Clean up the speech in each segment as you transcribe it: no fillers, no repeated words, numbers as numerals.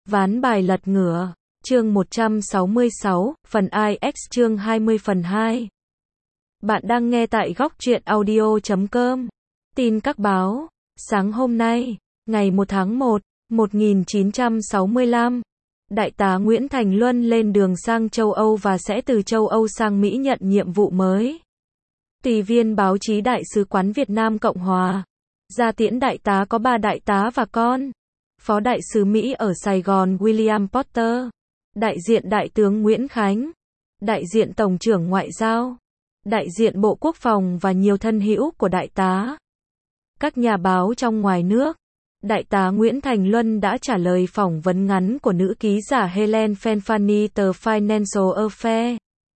Ván bài lật ngửa, chương 166, phần IX chương 20 phần 2. Bạn đang nghe tại góc truyện audio.com. Tin các báo, sáng hôm nay, ngày 1 tháng 1, 1965, Đại tá Nguyễn Thành Luân lên đường sang châu Âu và sẽ từ châu Âu sang Mỹ nhận nhiệm vụ mới. Tùy viên báo chí Đại sứ quán Việt Nam Cộng Hòa. Ra tiễn đại tá có 3 đại tá và con. Phó đại sứ Mỹ ở Sài Gòn William Porter, đại diện Đại tướng Nguyễn Khánh, đại diện Tổng trưởng Ngoại giao, đại diện Bộ Quốc phòng và nhiều thân hữu của đại tá. Các nhà báo trong ngoài nước. Đại tá Nguyễn Thành Luân đã trả lời phỏng vấn ngắn của nữ ký giả Helen Fanfani tờ Financial Affaires.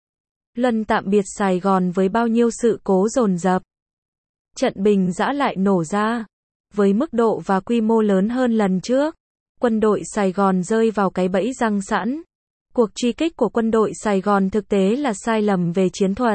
Luân tạm biệt Sài Gòn với bao nhiêu sự cố dồn dập. Trận bình giã lại nổ ra. Với mức độ và quy mô lớn hơn lần trước, quân đội Sài Gòn rơi vào cái bẫy răng sẵn. Cuộc truy kích của quân đội Sài Gòn thực tế là sai lầm về chiến thuật.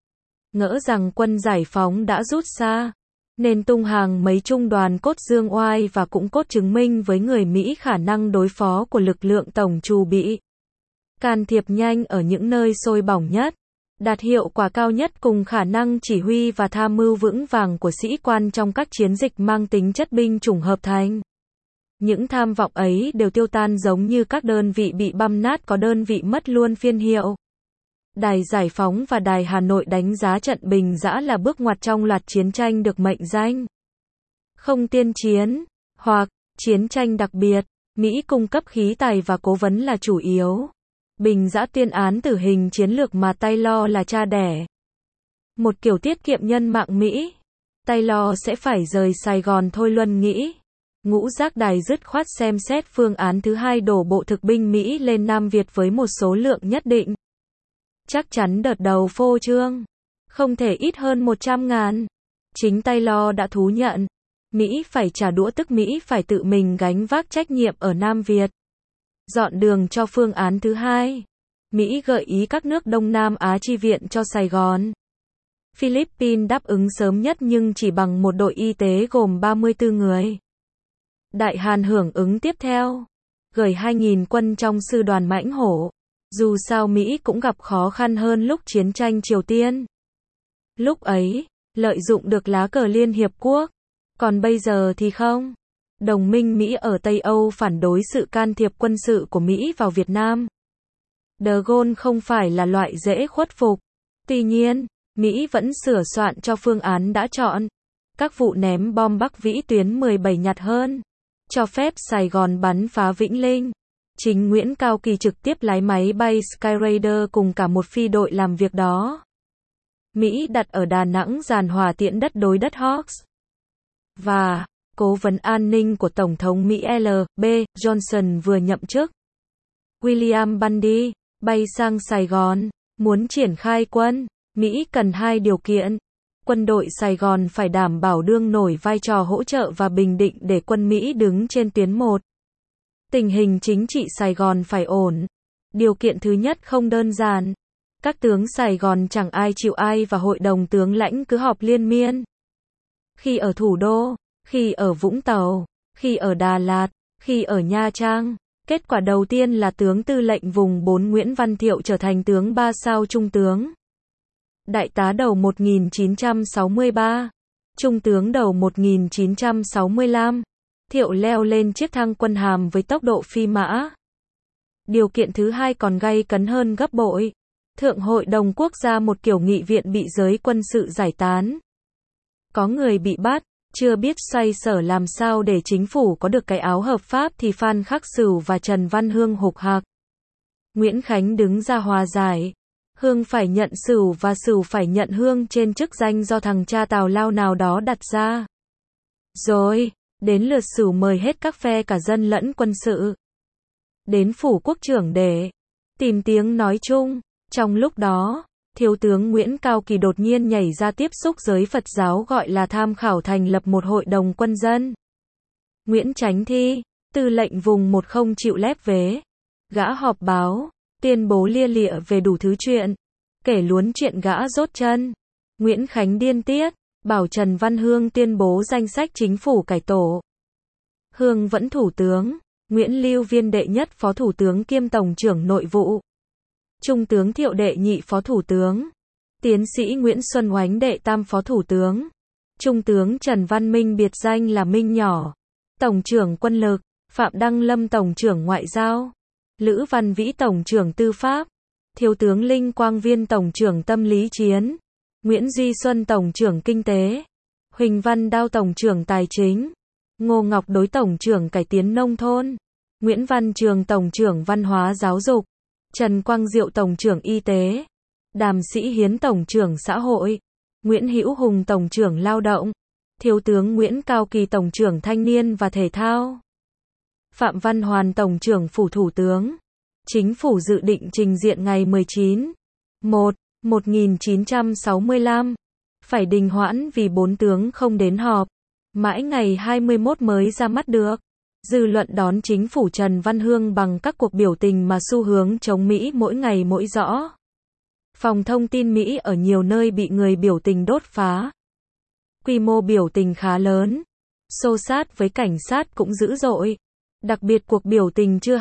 Ngỡ rằng quân giải phóng đã rút xa, nên tung hàng mấy trung đoàn cốt dương oai và cũng cốt chứng minh với người Mỹ khả năng đối phó của lực lượng tổng trù bị. Can thiệp nhanh ở những nơi sôi bỏng nhất, đạt hiệu quả cao nhất cùng khả năng chỉ huy và tham mưu vững vàng của sĩ quan trong các chiến dịch mang tính chất binh chủng hợp thành. Những tham vọng ấy đều tiêu tan giống như các đơn vị bị băm nát có đơn vị mất luôn phiên hiệu. Đài Giải phóng và Đài Hà Nội đánh giá trận bình giã là bước ngoặt trong loạt chiến tranh được mệnh danh không tiên chiến, hoặc chiến tranh đặc biệt. Mỹ cung cấp khí tài và cố vấn là chủ yếu. Bình giã tuyên án tử hình chiến lược mà Taylor là cha đẻ. Một kiểu tiết kiệm nhân mạng Mỹ. Taylor sẽ phải rời Sài Gòn thôi, Luân nghĩ. Ngũ Giác Đài dứt khoát xem xét phương án thứ hai, đổ bộ thực binh Mỹ lên Nam Việt với một số lượng nhất định. Chắc chắn đợt đầu phô trương không thể ít hơn 100.000. Chính Taylor đã thú nhận. Mỹ phải trả đũa, tức Mỹ phải tự mình gánh vác trách nhiệm ở Nam Việt. Dọn đường cho phương án thứ hai. Mỹ gợi ý các nước Đông Nam Á chi viện cho Sài Gòn. Philippines đáp ứng sớm nhất nhưng chỉ bằng một đội y tế gồm 34 người. Đại Hàn hưởng ứng tiếp theo. Gửi 2.000 quân trong sư đoàn mãnh hổ. Dù sao Mỹ cũng gặp khó khăn hơn lúc chiến tranh Triều Tiên. Lúc ấy, lợi dụng được lá cờ Liên Hiệp Quốc. Còn bây giờ thì không. Đồng minh Mỹ ở Tây Âu phản đối sự can thiệp quân sự của Mỹ vào Việt Nam. De Gaulle không phải là loại dễ khuất phục. Tuy nhiên, Mỹ vẫn sửa soạn cho phương án đã chọn. Các vụ ném bom Bắc Vĩ tuyến 17 nhặt hơn. Cho phép Sài Gòn bắn phá Vĩnh Linh. Chính Nguyễn Cao Kỳ trực tiếp lái máy bay Skyraider cùng cả một phi đội làm việc đó. Mỹ đặt ở Đà Nẵng giàn hỏa tiễn đất đối đất Hawks. Và cố vấn an ninh của Tổng thống Mỹ L.B. Johnson vừa nhậm chức, William Bundy, bay sang Sài Gòn. Muốn triển khai quân, Mỹ cần 2 điều kiện. Quân đội Sài Gòn phải đảm bảo đương nổi vai trò hỗ trợ và bình định để quân Mỹ đứng trên tuyến 1. Tình hình chính trị Sài Gòn phải ổn. Điều kiện thứ nhất không đơn giản. Các tướng Sài Gòn chẳng ai chịu ai và hội đồng tướng lãnh cứ họp liên miên. Khi ở thủ đô, khi ở Vũng Tàu, khi ở Đà Lạt, khi ở Nha Trang. Kết quả đầu tiên là tướng tư lệnh vùng 4 Nguyễn Văn Thiệu trở thành tướng 3 sao trung tướng. Đại tá đầu 1963. Trung tướng đầu 1965. Thiệu leo lên chiếc thang quân hàm với tốc độ phi mã. Điều kiện thứ hai còn gay cấn hơn gấp bội. Thượng Hội đồng Quốc gia một kiểu nghị viện bị giới quân sự giải tán. Có người bị bắt, chưa biết xoay sở làm sao để chính phủ có được cái áo hợp pháp thì Phan Khắc Sửu và Trần Văn Hương hục hạc. Nguyễn Khánh đứng ra hòa giải. Hương phải nhận Sửu và Sửu phải nhận Hương trên chức danh do thằng cha tào lao nào đó đặt ra. Rồi, đến lượt Sửu mời hết các phe cả dân lẫn quân sự. Đến phủ quốc trưởng để tìm tiếng nói chung. Trong lúc đó, Thiếu tướng Nguyễn Cao Kỳ đột nhiên nhảy ra tiếp xúc giới Phật giáo gọi là tham khảo thành lập một hội đồng quân dân. Nguyễn Chánh Thi, tư lệnh vùng 1 không chịu lép vế. Gã họp báo, tuyên bố lia lịa về đủ thứ chuyện. Kể luốn chuyện gã rốt chân. Nguyễn Khánh điên tiết, bảo Trần Văn Hương tuyên bố danh sách chính phủ cải tổ. Hương vẫn thủ tướng, Nguyễn Lưu Viên đệ nhất Phó Thủ tướng kiêm Tổng trưởng Nội vụ. Trung tướng Thiệu đệ nhị Phó Thủ tướng. Tiến sĩ Nguyễn Xuân Oánh đệ tam Phó Thủ tướng. Trung tướng Trần Văn Minh biệt danh là Minh Nhỏ. Tổng trưởng Quân lực. Phạm Đăng Lâm Tổng trưởng Ngoại giao. Lữ Văn Vĩ Tổng trưởng Tư pháp. Thiếu tướng Linh Quang Viên Tổng trưởng Tâm lý chiến. Nguyễn Duy Xuân Tổng trưởng Kinh tế. Huỳnh Văn Đao Tổng trưởng Tài chính. Ngô Ngọc Đối Tổng trưởng Cải tiến Nông thôn. Nguyễn Văn Trường Tổng trưởng Văn hóa Giáo dục. Trần Quang Diệu Tổng trưởng Y tế. Đàm Sĩ Hiến Tổng trưởng Xã hội. Nguyễn Hữu Hùng Tổng trưởng Lao động. Thiếu tướng Nguyễn Cao Kỳ Tổng trưởng Thanh niên và Thể thao. Phạm Văn Hoàn Tổng trưởng Phủ Thủ tướng. Chính phủ dự định trình diện ngày 19/1/1965. Phải đình hoãn vì 4 tướng không đến họp. Mãi ngày 21 mới ra mắt được. Dư luận đón chính phủ Trần Văn Hương bằng các cuộc biểu tình mà xu hướng chống Mỹ mỗi ngày mỗi rõ. Phòng thông tin Mỹ ở nhiều nơi bị người biểu tình đốt phá. Quy mô biểu tình khá lớn. Xô xát với cảnh sát cũng dữ dội. Đặc biệt cuộc biểu tình trưa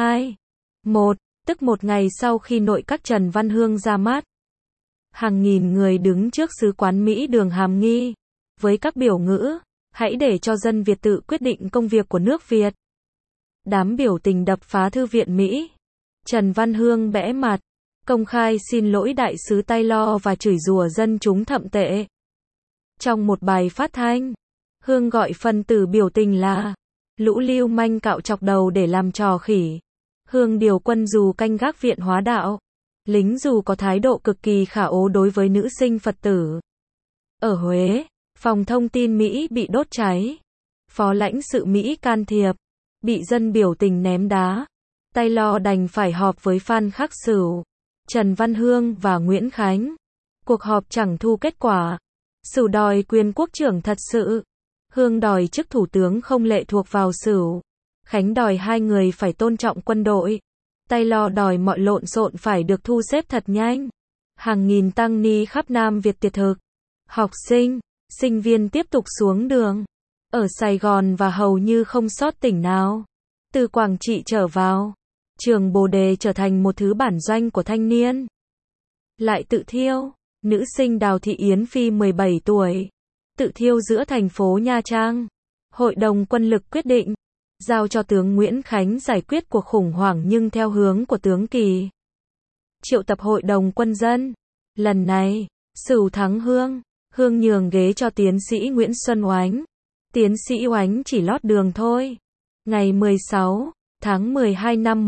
22/1, tức một ngày sau khi nội các Trần Văn Hương ra mắt. Hàng nghìn người đứng trước sứ quán Mỹ đường Hàm Nghi. Với các biểu ngữ, hãy để cho dân Việt tự quyết định công việc của nước Việt. Đám biểu tình đập phá Thư viện Mỹ. Trần Văn Hương bẽ mặt, công khai xin lỗi đại sứ Taylor và chửi rủa dân chúng thậm tệ. Trong một bài phát thanh, Hương gọi phần tử biểu tình là lũ lưu manh cạo chọc đầu để làm trò khỉ. Hương điều quân dù canh gác viện hóa đạo. Lính dù có thái độ cực kỳ khả ố đối với nữ sinh Phật tử. Ở Huế, phòng thông tin Mỹ bị đốt cháy. Phó lãnh sự Mỹ can thiệp. Bị dân biểu tình ném đá. Taylor đành phải họp với Phan Khắc Sửu, Trần Văn Hương và Nguyễn Khánh. Cuộc họp chẳng thu kết quả. Sửu đòi quyền quốc trưởng thật sự. Hương đòi chức thủ tướng không lệ thuộc vào Sửu. Khánh đòi hai người phải tôn trọng quân đội. Taylor đòi mọi lộn xộn phải được thu xếp thật nhanh. Hàng nghìn tăng ni khắp Nam Việt tiệt thực. Học sinh, sinh viên tiếp tục xuống đường. Ở Sài Gòn và hầu như không sót tỉnh nào. Từ Quảng Trị trở vào. Trường Bồ Đề trở thành một thứ bản doanh của thanh niên. Lại tự thiêu. Nữ sinh Đào Thị Yến Phi 17 tuổi. Tự thiêu giữa thành phố Nha Trang. Hội đồng quân lực quyết định. Giao cho tướng Nguyễn Khánh giải quyết cuộc khủng hoảng nhưng theo hướng của tướng Kỳ. Triệu tập hội đồng quân dân. Lần này, Sửu thắng Hương. Hương nhường ghế cho tiến sĩ Nguyễn Xuân Oánh. Tiến sĩ Oánh chỉ lót đường thôi. Ngày 16 tháng 12 năm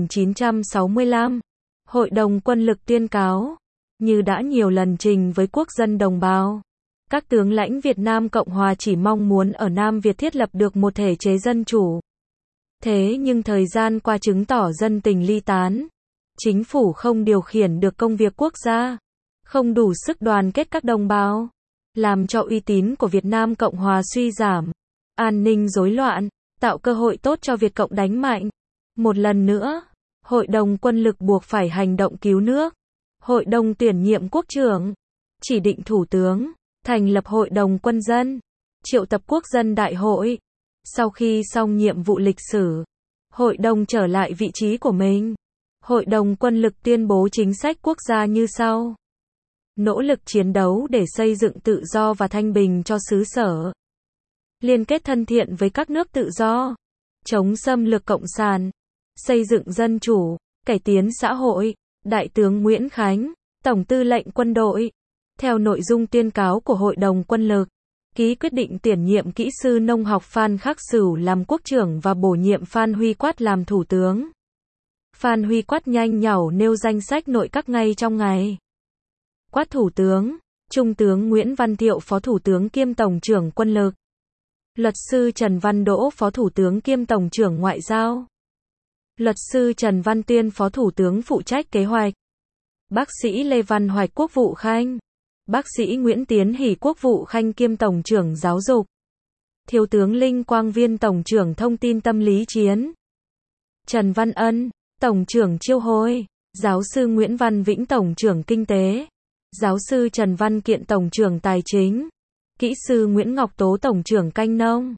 1965, Hội đồng quân lực tuyên cáo, như đã nhiều lần trình với quốc dân đồng bào, các tướng lãnh Việt Nam Cộng Hòa chỉ mong muốn ở Nam Việt thiết lập được một thể chế dân chủ. Thế nhưng thời gian qua chứng tỏ dân tình ly tán. Chính phủ không điều khiển được công việc quốc gia, không đủ sức đoàn kết các đồng bào, làm cho uy tín của Việt Nam Cộng Hòa suy giảm, an ninh rối loạn, tạo cơ hội tốt cho Việt Cộng đánh mạnh. Một lần nữa, Hội đồng quân lực buộc phải hành động cứu nước. Hội đồng tuyển nhiệm quốc trưởng, chỉ định thủ tướng, thành lập Hội đồng quân dân, triệu tập quốc dân đại hội. Sau khi xong nhiệm vụ lịch sử, Hội đồng trở lại vị trí của mình. Hội đồng quân lực tuyên bố chính sách quốc gia như sau. Nỗ lực chiến đấu để xây dựng tự do và thanh bình cho xứ sở. Liên kết thân thiện với các nước tự do. Chống xâm lược cộng sản. Xây dựng dân chủ, cải tiến xã hội. Đại tướng Nguyễn Khánh, Tổng tư lệnh quân đội. Theo nội dung tuyên cáo của Hội đồng quân lực, ký quyết định tuyển nhiệm kỹ sư nông học Phan Khắc Sửu làm quốc trưởng và bổ nhiệm Phan Huy Quát làm thủ tướng. Phan Huy Quát nhanh nhảu nêu danh sách nội các ngay trong ngày. Quát thủ tướng, Trung tướng Nguyễn Văn Thiệu Phó Thủ tướng kiêm Tổng trưởng Quân lực. Luật sư Trần Văn Đỗ Phó Thủ tướng kiêm Tổng trưởng Ngoại giao. Luật sư Trần Văn Tuyên Phó Thủ tướng phụ trách kế hoạch. Bác sĩ Lê Văn Hoạch Quốc vụ Khanh. Bác sĩ Nguyễn Tiến Hỷ Quốc vụ Khanh kiêm Tổng trưởng Giáo dục. Thiếu tướng Linh Quang Viên Tổng trưởng Thông tin Tâm lý chiến. Trần Văn Ân, Tổng trưởng Chiêu hôi. Giáo sư Nguyễn Văn Vĩnh Tổng trưởng Kinh tế. Giáo sư Trần Văn Kiện Tổng trưởng Tài chính. Kỹ sư Nguyễn Ngọc Tố Tổng trưởng Canh nông.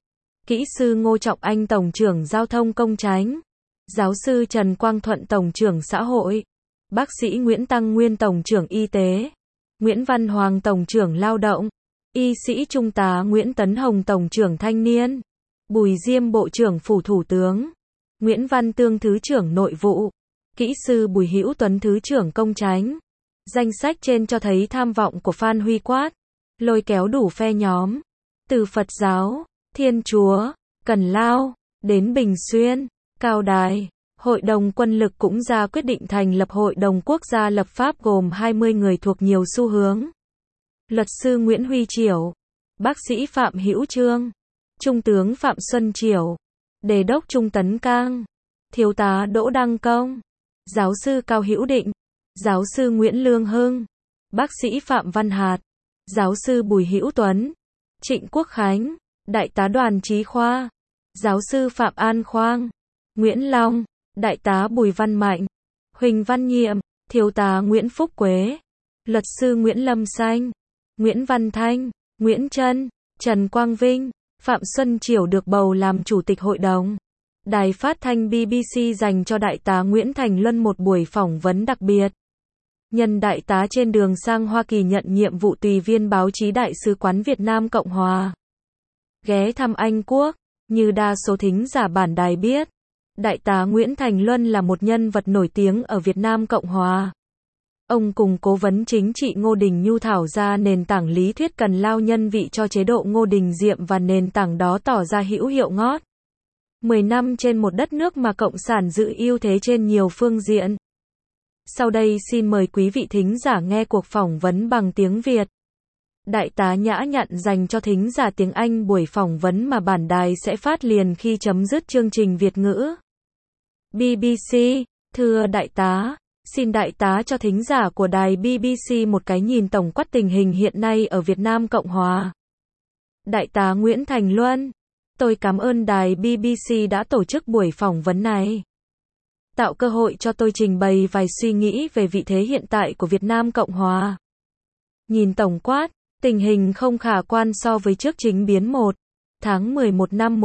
Kỹ sư Ngô Trọng Anh Tổng trưởng Giao thông Công chánh. Giáo sư Trần Quang Thuận Tổng trưởng Xã hội. Bác sĩ Nguyễn Tăng Nguyên Tổng trưởng Y tế. Nguyễn Văn Hoàng Tổng trưởng Lao động. Y sĩ Trung tá Nguyễn Tấn Hồng Tổng trưởng Thanh niên. Bùi Diêm Bộ trưởng Phủ Thủ tướng. Nguyễn Văn Tương Thứ trưởng Nội vụ. Kỹ sư Bùi Hữu Tuấn Thứ trưởng Công chánh. Danh sách trên cho thấy tham vọng của Phan Huy Quát, lôi kéo đủ phe nhóm, từ Phật giáo, Thiên Chúa, Cần Lao, đến Bình Xuyên, Cao Đài. Hội đồng quân lực cũng ra quyết định thành lập Hội đồng Quốc gia lập pháp gồm 20 người thuộc nhiều xu hướng. Luật sư Nguyễn Huy Triểu, bác sĩ Phạm Hữu Trương, Trung tướng Phạm Xuân Triểu, Đề đốc Trung Tấn Cang, Thiếu tá Đỗ Đăng Công, Giáo sư Cao Hữu Định, Giáo sư Nguyễn Lương Hưng, bác sĩ Phạm Văn Hạt, Giáo sư Bùi Hữu Tuấn, Trịnh Quốc Khánh, Đại tá Đoàn Chí Khoa, Giáo sư Phạm An Khoang, Nguyễn Long, Đại tá Bùi Văn Mạnh, Huỳnh Văn Nhiệm, Thiếu tá Nguyễn Phúc Quế, Luật sư Nguyễn Lâm Xanh, Nguyễn Văn Thanh, Nguyễn Trân, Trần Quang Vinh. Phạm Xuân Triểu được bầu làm Chủ tịch Hội đồng. Đài phát thanh BBC dành cho Đại tá Nguyễn Thành Luân một buổi phỏng vấn đặc biệt. Nhân Đại tá trên đường sang Hoa Kỳ nhận nhiệm vụ tùy viên báo chí Đại sứ quán Việt Nam Cộng Hòa. Ghé thăm Anh Quốc, như đa số thính giả bản đài biết, Đại tá Nguyễn Thành Luân là một nhân vật nổi tiếng ở Việt Nam Cộng Hòa. Ông cùng cố vấn chính trị Ngô Đình Nhu thảo ra nền tảng lý thuyết Cần Lao nhân vị cho chế độ Ngô Đình Diệm và nền tảng đó tỏ ra hữu hiệu ngót. 10 năm trên một đất nước mà Cộng sản giữ ưu thế trên nhiều phương diện. Sau đây xin mời quý vị thính giả nghe cuộc phỏng vấn bằng tiếng Việt. Đại tá nhã nhặn dành cho thính giả tiếng Anh buổi phỏng vấn mà bản đài sẽ phát liền khi chấm dứt chương trình Việt ngữ. BBC, thưa Đại tá, xin Đại tá cho thính giả của đài BBC một cái nhìn tổng quát tình hình hiện nay ở Việt Nam Cộng Hòa. Đại tá Nguyễn Thành Luân, tôi cảm ơn đài BBC đã tổ chức buổi phỏng vấn này, tạo cơ hội cho tôi trình bày vài suy nghĩ về vị thế hiện tại của Việt Nam Cộng Hòa. Nhìn tổng quát, tình hình không khả quan so với trước chính biến 1 tháng 11 năm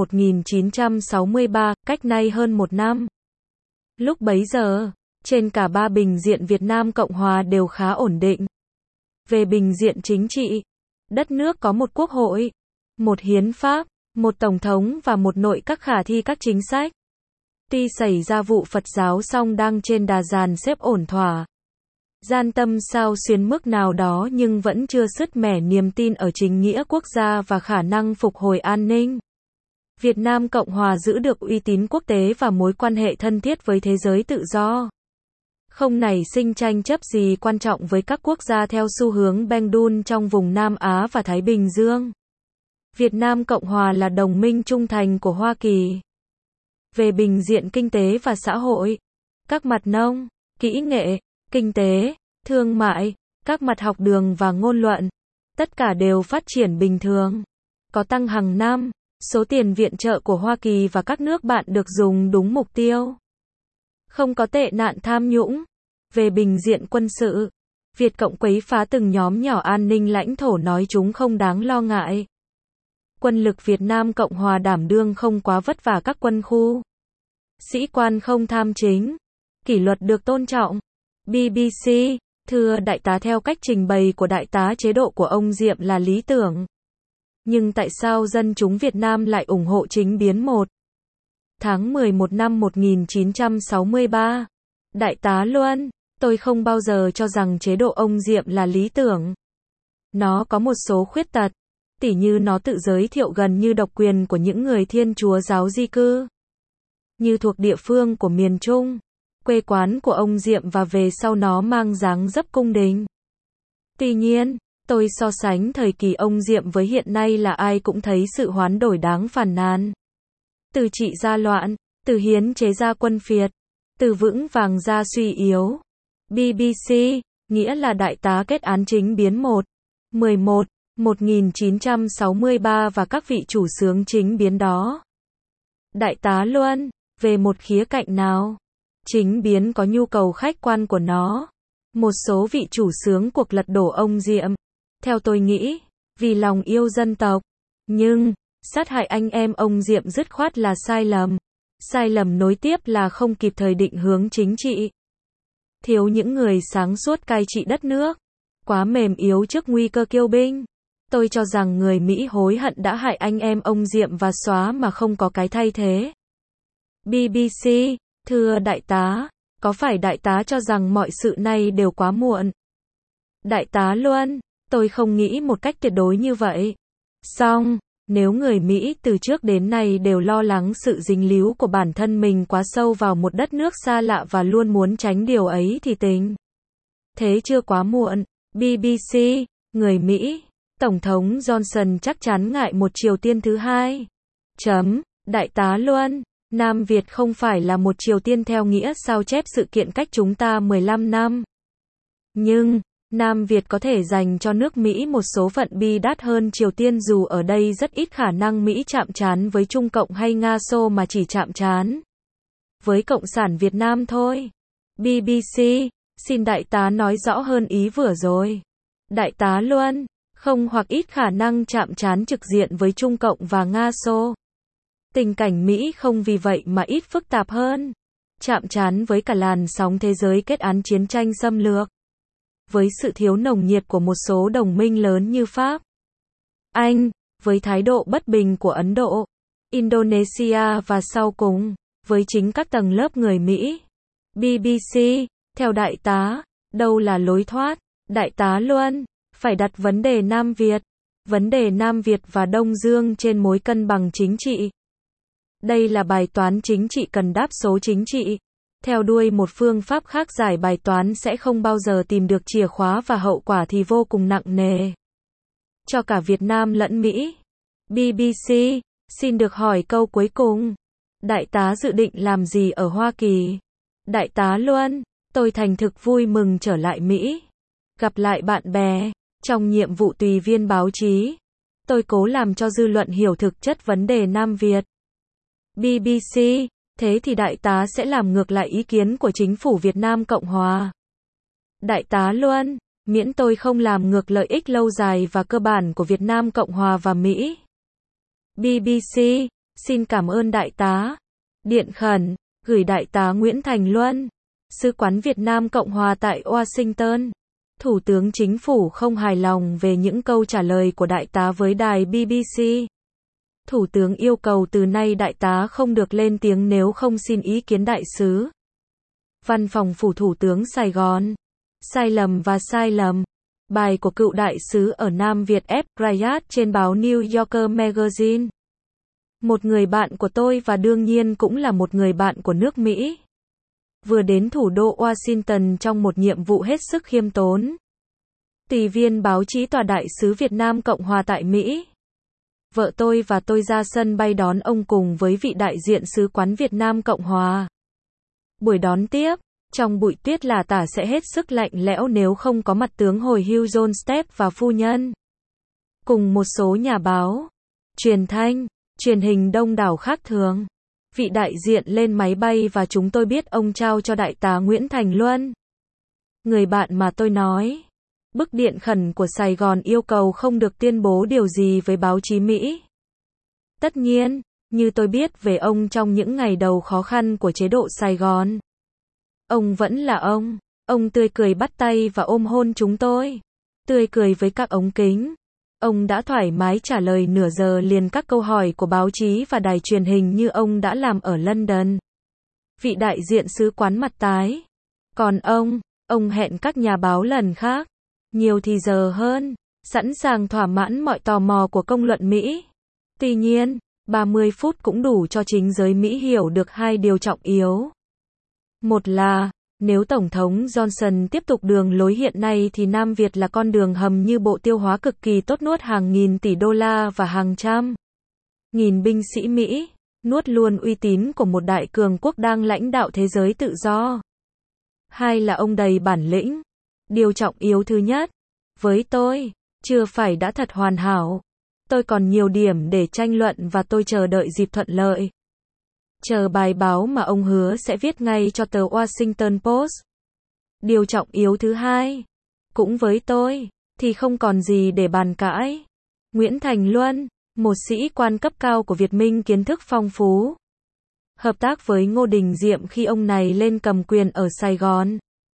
1963, cách nay hơn một năm. Lúc bấy giờ, trên cả ba bình diện Việt Nam Cộng Hòa đều khá ổn định. Về bình diện chính trị, đất nước có một quốc hội, một hiến pháp, một tổng thống và một nội các khả thi các chính sách. Tuy xảy ra vụ Phật giáo song đang trên đà dàn xếp ổn thỏa. Gian tâm sao xuyến mức nào đó nhưng vẫn chưa sứt mẻ niềm tin ở chính nghĩa quốc gia và khả năng phục hồi an ninh. Việt Nam Cộng Hòa giữ được uy tín quốc tế và mối quan hệ thân thiết với thế giới tự do. Không nảy sinh tranh chấp gì quan trọng với các quốc gia theo xu hướng Bandung trong vùng Nam Á và Thái Bình Dương. Việt Nam Cộng Hòa là đồng minh trung thành của Hoa Kỳ. Về bình diện kinh tế và xã hội, các mặt nông, kỹ nghệ, kinh tế, thương mại, các mặt học đường và ngôn luận, tất cả đều phát triển bình thường. Có tăng hàng năm, số tiền viện trợ của Hoa Kỳ và các nước bạn được dùng đúng mục tiêu. Không có tệ nạn tham nhũng. Về bình diện quân sự, Việt Cộng quấy phá từng nhóm nhỏ an ninh lãnh thổ nói chúng không đáng lo ngại. Quân lực Việt Nam Cộng Hòa đảm đương không quá vất vả các quân khu. Sĩ quan không tham chính. Kỷ luật được tôn trọng. BBC, thưa Đại tá, theo cách trình bày của Đại tá, chế độ của ông Diệm là lý tưởng. Nhưng tại sao dân chúng Việt Nam lại ủng hộ chính biến 1 tháng 11 năm 1963? Đại tá Luân, tôi không bao giờ cho rằng chế độ ông Diệm là lý tưởng. Nó có một số khuyết tật, tỉ như nó tự giới thiệu gần như độc quyền của những người Thiên Chúa giáo di cư. Như thuộc địa phương của miền Trung, quê quán của ông Diệm và về sau nó mang dáng dấp cung đình. Tuy nhiên, tôi so sánh thời kỳ ông Diệm với hiện nay là ai cũng thấy sự hoán đổi đáng phàn nàn. Từ trị ra loạn, từ hiến chế ra quân phiệt, từ vững vàng ra suy yếu. BBC, nghĩa là Đại tá kết án chính biến 1/11, 1963 và các vị chủ xướng chính biến đó. Đại tá Luân, về một khía cạnh nào, chính biến có nhu cầu khách quan của nó. Một số vị chủ xướng cuộc lật đổ ông Diệm, theo tôi nghĩ, vì lòng yêu dân tộc. Nhưng, Sát hại anh em ông Diệm dứt khoát là sai lầm. Sai lầm nối tiếp là không kịp thời định hướng chính trị. Thiếu những người sáng suốt cai trị đất nước. Quá mềm yếu trước nguy cơ kiêu binh. Tôi cho rằng người Mỹ hối hận đã hại anh em ông Diệm và xóa mà không có cái thay thế. BBC, thưa đại tá, có phải đại tá cho rằng mọi sự này đều quá muộn? Đại tá Luân, tôi không nghĩ một cách tuyệt đối như vậy. Song, nếu người Mỹ từ trước đến nay đều lo lắng sự dính líu của bản thân mình quá sâu vào một đất nước xa lạ và luôn muốn tránh điều ấy thì tình thế chưa quá muộn. BBC, người Mỹ, Tổng thống Johnson chắc chắn ngại một Triều Tiên thứ hai. Đại tá Luân, Nam Việt không phải là một Triều Tiên theo nghĩa sao chép sự kiện cách chúng ta 15 năm. Nhưng, Nam Việt có thể dành cho nước Mỹ một số phận bi đát hơn Triều Tiên dù ở đây rất ít khả năng Mỹ chạm trán với Trung Cộng hay Nga Xô mà chỉ chạm trán với Cộng sản Việt Nam thôi. BBC, xin đại tá nói rõ hơn ý vừa rồi. Đại tá Luân, không hoặc ít khả năng chạm trán trực diện với Trung Cộng và Nga Xô. Tình cảnh Mỹ không vì vậy mà ít phức tạp hơn. Chạm trán với cả làn sóng thế giới kết án chiến tranh xâm lược. Với sự thiếu nồng nhiệt của một số đồng minh lớn như Pháp, Anh, với thái độ bất bình của Ấn Độ, Indonesia và sau cùng, với chính các tầng lớp người Mỹ. BBC, theo đại tá, đâu là lối thoát? Đại tá Luân, phải đặt vấn đề Nam Việt, và Đông Dương trên mối cân bằng chính trị. Đây là bài toán chính trị cần đáp số chính trị. Theo đuôi một phương pháp khác giải bài toán sẽ không bao giờ tìm được chìa khóa và hậu quả thì vô cùng nặng nề. Cho cả Việt Nam lẫn Mỹ. BBC, xin được hỏi câu cuối cùng. Đại tá dự định làm gì ở Hoa Kỳ? Đại tá Luân, tôi thành thực vui mừng trở lại Mỹ. Gặp lại bạn bè, trong nhiệm vụ tùy viên báo chí. Tôi cố làm cho dư luận hiểu thực chất vấn đề Nam Việt. BBC, thế thì đại tá sẽ làm ngược lại ý kiến của chính phủ Việt Nam Cộng Hòa. Đại tá Luân, miễn tôi không làm ngược lợi ích lâu dài và cơ bản của Việt Nam Cộng Hòa và Mỹ. BBC, xin cảm ơn đại tá. Điện khẩn, gửi đại tá Nguyễn Thành Luân, Sứ quán Việt Nam Cộng Hòa tại Washington. Thủ tướng Chính phủ không hài lòng về những câu trả lời của đại tá với đài BBC. Thủ tướng yêu cầu từ nay đại tá không được lên tiếng nếu không xin ý kiến đại sứ. Văn phòng Phủ Thủ tướng Sài Gòn. Sai lầm và sai lầm. Bài của cựu đại sứ ở Nam Việt F. Rayat trên báo New Yorker Magazine. Một người bạn của tôi và đương nhiên cũng là một người bạn của nước Mỹ. Vừa đến thủ đô Washington trong một nhiệm vụ hết sức khiêm tốn. Tùy viên báo chí tòa đại sứ Việt Nam Cộng Hòa tại Mỹ. Vợ tôi và tôi ra sân bay đón ông cùng với vị đại diện sứ quán Việt Nam Cộng Hòa. Buổi đón tiếp, trong bụi tuyết là tả sẽ hết sức lạnh lẽo nếu không có mặt tướng hồi hưu John Stepp và phu nhân. Cùng một số nhà báo, truyền thanh, truyền hình đông đảo khác thường. Vị đại diện lên máy bay và chúng tôi biết ông trao cho đại tá Nguyễn Thành Luân. Người bạn mà tôi nói. Bức điện khẩn của Sài Gòn yêu cầu không được tuyên bố điều gì với báo chí Mỹ. Tất nhiên, như tôi biết về ông trong những ngày đầu khó khăn của chế độ Sài Gòn. Ông vẫn là ông tươi cười bắt tay và ôm hôn chúng tôi. Tươi cười với các ống kính. Ông đã thoải mái trả lời nửa giờ liền các câu hỏi của báo chí và đài truyền hình như ông đã làm ở London. Vị đại diện sứ quán mặt tái. Còn ông hẹn các nhà báo lần khác. Nhiều thì giờ hơn, sẵn sàng thỏa mãn mọi tò mò của công luận Mỹ. Tuy nhiên, 30 phút cũng đủ cho chính giới Mỹ hiểu được hai điều trọng yếu. Một là, nếu Tổng thống Johnson tiếp tục đường lối hiện nay thì Nam Việt là con đường hầm như bộ tiêu hóa cực kỳ tốt nuốt hàng nghìn tỷ đô la và hàng trăm nghìn binh sĩ Mỹ, nuốt luôn uy tín của một đại cường quốc đang lãnh đạo thế giới tự do. Hai là ông đầy bản lĩnh. Điều trọng yếu thứ nhất, với tôi, chưa phải đã thật hoàn hảo. Tôi còn nhiều điểm để tranh luận và tôi chờ đợi dịp thuận lợi. Chờ bài báo mà ông hứa sẽ viết ngay cho tờ Washington Post. Điều trọng yếu thứ hai, cũng với tôi, thì không còn gì để bàn cãi. Nguyễn Thành Luân, một sĩ quan cấp cao của Việt Minh kiến thức phong phú. Hợp tác với Ngô Đình Diệm khi ông này lên cầm quyền ở Sài Gòn.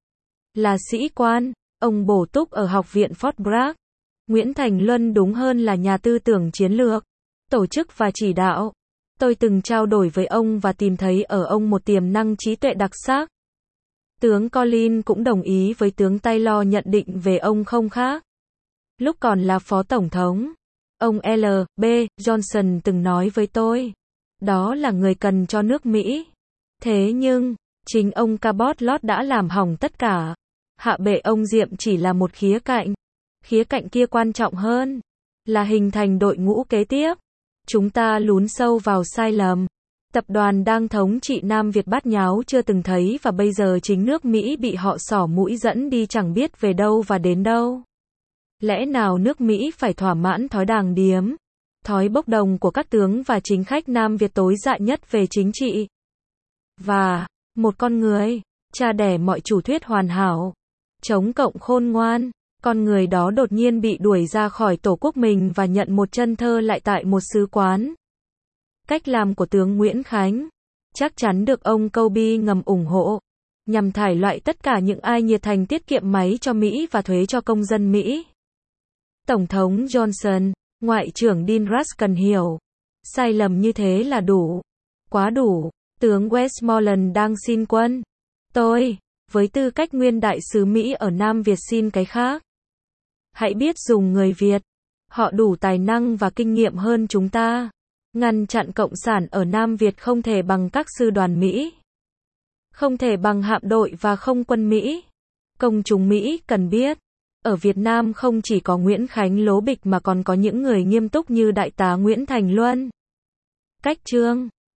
Là sĩ quan, ông bổ túc ở Học viện Fort Bragg. Nguyễn Thành Luân đúng hơn là nhà tư tưởng chiến lược, tổ chức và chỉ đạo. Tôi từng trao đổi với ông và tìm thấy ở ông một tiềm năng trí tuệ đặc sắc. Tướng Collins cũng đồng ý với tướng Taylor nhận định về ông không khác. Lúc còn là phó tổng thống, ông L.B. Johnson từng nói với tôi, đó là người cần cho nước Mỹ. Thế nhưng, chính ông Cabot Lodge đã làm hỏng tất cả. Hạ bệ ông Diệm chỉ là một khía cạnh. Khía cạnh kia quan trọng hơn, là hình thành đội ngũ kế tiếp. Chúng ta lún sâu vào sai lầm. Tập đoàn đang thống trị Nam Việt bát nháo chưa từng thấy và bây giờ chính nước Mỹ bị họ xỏ mũi dẫn đi chẳng biết về đâu và đến đâu. Lẽ nào nước Mỹ phải thỏa mãn thói đàng điếm, thói bốc đồng của các tướng và chính khách Nam Việt tối dại nhất về chính trị? Và, một con người, cha đẻ mọi chủ thuyết hoàn hảo, chống cộng khôn ngoan, con người đó đột nhiên bị đuổi ra khỏi tổ quốc mình và nhận một chân thơ lại tại một sứ quán. Cách làm của tướng Nguyễn Khánh chắc chắn được ông Kobe ngầm ủng hộ, nhằm thải loại tất cả những ai nhiệt thành tiết kiệm máy cho Mỹ và thuế cho công dân Mỹ. Tổng thống Johnson, Ngoại trưởng Dean Rusk cần hiểu, sai lầm như thế là đủ, quá đủ. Tướng Westmoreland đang xin quân. Tôi, với tư cách nguyên đại sứ Mỹ ở Nam Việt xin cái khác. Hãy biết dùng người Việt. Họ đủ tài năng và kinh nghiệm hơn chúng ta. Ngăn chặn cộng sản ở Nam Việt không thể bằng các sư đoàn Mỹ. Không thể bằng hạm đội và không quân Mỹ. Công chúng Mỹ cần biết, ở Việt Nam không chỉ có Nguyễn Khánh lố bịch mà còn có những người nghiêm túc như Đại tá Nguyễn Thành Luân. Cách chương